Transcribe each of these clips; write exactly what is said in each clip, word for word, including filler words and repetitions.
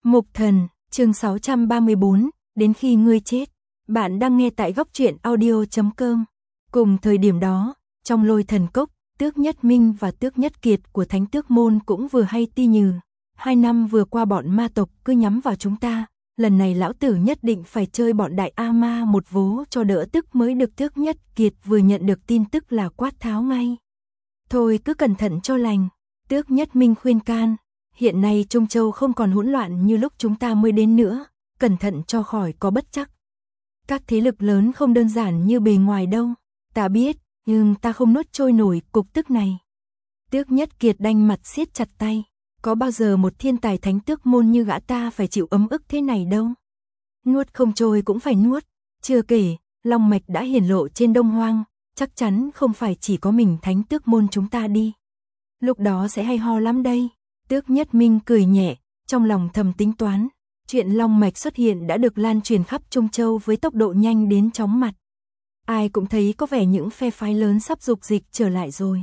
Mục Thần, chương sáu trăm ba mươi bốn, đến khi ngươi chết. Bạn đang nghe tại góc truyện audio chấm com. Cùng thời điểm đó, trong Lôi Thần Cốc, Tước Nhất Minh và Tước Nhất Kiệt của Thánh Tước Môn cũng vừa hay ti nhừ. Hai năm vừa qua bọn ma tộc cứ nhắm vào chúng ta, lần này lão tử nhất định phải chơi bọn đại A Ma một vố cho đỡ tức mới được. Tước Nhất Kiệt vừa nhận được tin tức là quát tháo ngay. Thôi cứ cẩn thận cho lành. Tước Nhất Minh khuyên can. Hiện nay Trung Châu không còn hỗn loạn như lúc chúng ta mới đến nữa, cẩn thận cho khỏi có bất trắc. Các thế lực lớn không đơn giản như bề ngoài đâu, ta biết, nhưng ta không nuốt trôi nổi cục tức này. Tước Nhất Kiệt đanh mặt siết chặt tay, có bao giờ một thiên tài Thánh Tước Môn như gã ta phải chịu ấm ức thế này đâu. Nuốt không trôi cũng phải nuốt, chưa kể, long mạch đã hiển lộ trên Đông Hoang, chắc chắn không phải chỉ có mình Thánh Tước Môn chúng ta đi. Lúc đó sẽ hay ho lắm đây. Tước Nhất Minh cười nhẹ, trong lòng thầm tính toán, chuyện long mạch xuất hiện đã được lan truyền khắp Trung Châu với tốc độ nhanh đến chóng mặt. Ai cũng thấy có vẻ những phe phái lớn sắp dục dịch trở lại rồi.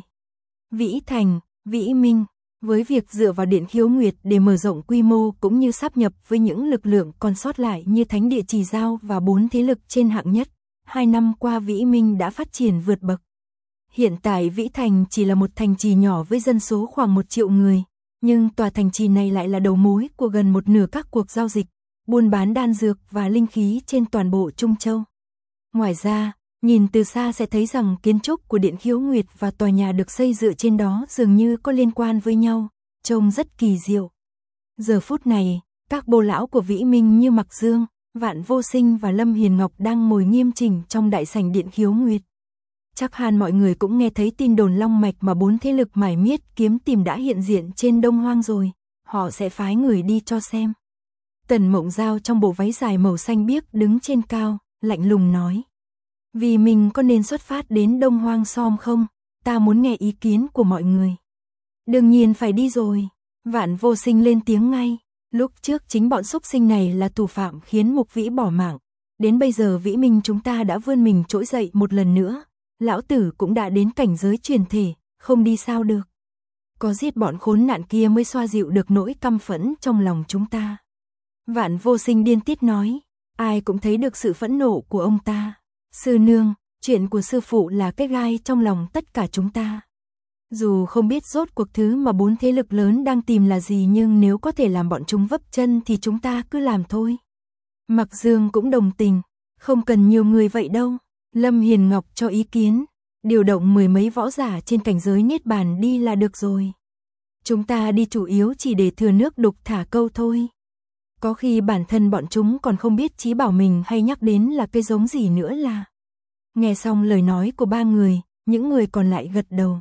Vĩ Thành, Vĩ Minh, với việc dựa vào Điện Khiếu Nguyệt để mở rộng quy mô cũng như sáp nhập với những lực lượng còn sót lại như Thánh Địa Trì Giao và bốn thế lực trên hạng nhất, hai năm qua Vĩ Minh đã phát triển vượt bậc. Hiện tại Vĩ Thành chỉ là một thành trì nhỏ với dân số khoảng một triệu người. Nhưng tòa thành trì này lại là đầu mối của gần một nửa các cuộc giao dịch, buôn bán đan dược và linh khí trên toàn bộ Trung Châu. Ngoài ra, nhìn từ xa sẽ thấy rằng kiến trúc của Điện Khiếu Nguyệt và tòa nhà được xây dựa trên đó dường như có liên quan với nhau, trông rất kỳ diệu. Giờ phút này, các bô lão của Vĩ Minh như Mặc Dương, Vạn Vô Sinh và Lâm Hiền Ngọc đang ngồi nghiêm chỉnh trong đại sảnh Điện Khiếu Nguyệt. Chắc hẳn mọi người cũng nghe thấy tin đồn long mạch mà bốn thế lực mải miết kiếm tìm đã hiện diện trên Đông Hoang rồi, họ sẽ phái người đi cho xem. Tần Mộng Giao trong bộ váy dài màu xanh biếc đứng trên cao, lạnh lùng nói. Vì mình có nên xuất phát đến Đông Hoang xom không, ta muốn nghe ý kiến của mọi người. Đương nhiên phải đi rồi, Vạn Vô Sinh lên tiếng ngay, lúc trước chính bọn xúc sinh này là thủ phạm khiến Mục Vĩ bỏ mạng, đến bây giờ Vĩ Minh chúng ta đã vươn mình trỗi dậy một lần nữa. Lão tử cũng đã đến cảnh giới truyền thể, không đi sao được. Có giết bọn khốn nạn kia mới xoa dịu được nỗi căm phẫn trong lòng chúng ta. Vạn Vô Sinh điên tiết nói, ai cũng thấy được sự phẫn nộ của ông ta. Sư nương, chuyện của sư phụ là cái gai trong lòng tất cả chúng ta. Dù không biết rốt cuộc thứ mà bốn thế lực lớn đang tìm là gì, nhưng nếu có thể làm bọn chúng vấp chân thì chúng ta cứ làm thôi. Mặc Dương cũng đồng tình, không cần nhiều người vậy đâu. Lâm Hiền Ngọc cho ý kiến, điều động mười mấy võ giả trên cảnh giới niết bàn đi là được rồi. Chúng ta đi chủ yếu chỉ để thừa nước đục thả câu thôi. Có khi bản thân bọn chúng còn không biết Chí Bảo mình hay nhắc đến là cái giống gì nữa là. Nghe xong lời nói của ba người, những người còn lại gật đầu.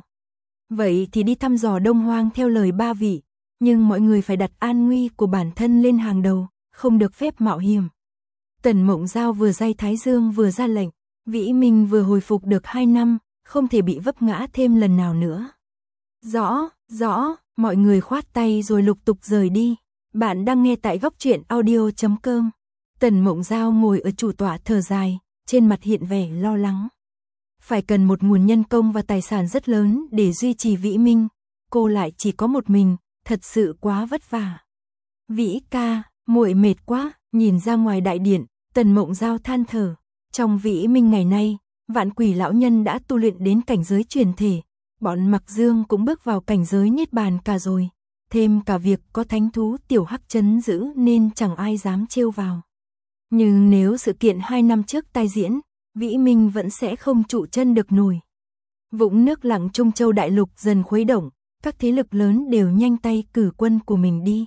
Vậy thì đi thăm dò Đông Hoang theo lời ba vị, nhưng mọi người phải đặt an nguy của bản thân lên hàng đầu, không được phép mạo hiểm. Tần Mộng Giao vừa day thái dương vừa ra lệnh. Vĩ Minh vừa hồi phục được hai năm, không thể bị vấp ngã thêm lần nào nữa. Rõ, rõ, mọi người khoát tay rồi lục tục rời đi. Bạn đang nghe tại góc truyện audio chấm com. Tần Mộng Giao ngồi ở chủ tọa thở dài, trên mặt hiện vẻ lo lắng. Phải cần một nguồn nhân công và tài sản rất lớn để duy trì Vĩ Minh, cô lại chỉ có một mình, thật sự quá vất vả. Vĩ ca, muội mệt quá, nhìn ra ngoài đại điện, Tần Mộng Giao than thở. Trong Vĩ Minh ngày nay, Vạn Quỷ lão nhân đã tu luyện đến cảnh giới truyền thể, bọn Mặc Dương cũng bước vào cảnh giới niết bàn cả rồi, thêm cả việc có thánh thú tiểu hắc trấn giữ nên chẳng ai dám trêu vào. Nhưng nếu sự kiện hai năm trước tai diễn, Vĩ Minh vẫn sẽ không trụ chân được nổi. Vũng nước lặng Trung Châu đại lục dần khuấy động, các thế lực lớn đều nhanh tay cử quân của mình đi.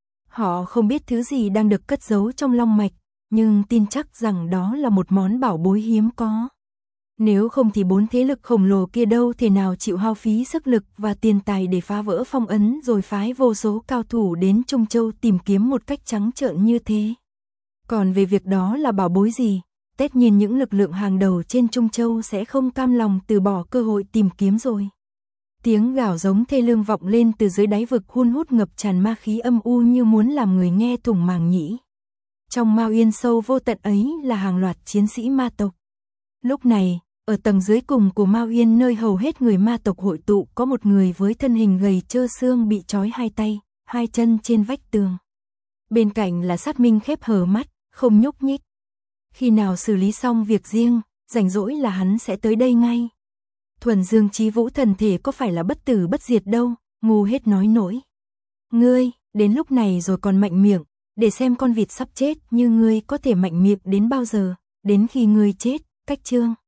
Họ không biết thứ gì đang được cất giấu trong long mạch, nhưng tin chắc rằng đó là một món bảo bối hiếm có. Nếu không thì bốn thế lực khổng lồ kia đâu thể nào chịu hao phí sức lực và tiền tài để phá vỡ phong ấn rồi phái vô số cao thủ đến Trung Châu tìm kiếm một cách trắng trợn như thế. Còn về việc đó là bảo bối gì, tất nhiên những lực lượng hàng đầu trên Trung Châu sẽ không cam lòng từ bỏ cơ hội tìm kiếm rồi. Tiếng gào giống thê lương vọng lên từ dưới đáy vực hun hút ngập tràn ma khí âm u như muốn làm người nghe thủng màng nhĩ. Trong Mao Yên sâu vô tận ấy là hàng loạt chiến sĩ ma tộc. Lúc này, ở tầng dưới cùng của Mao Yên nơi hầu hết người ma tộc hội tụ có một người với thân hình gầy trơ xương bị trói hai tay, hai chân trên vách tường. Bên cạnh là Sát Minh khép hờ mắt, không nhúc nhích. Khi nào xử lý xong việc riêng, rảnh rỗi là hắn sẽ tới đây ngay. Thuần Dương Chí Vũ thần thể có phải là bất tử bất diệt đâu, ngu hết nói nổi. Ngươi, đến lúc này rồi còn mạnh miệng, để xem con vịt sắp chết như ngươi có thể mạnh miệng đến bao giờ, đến khi ngươi chết, cách chương.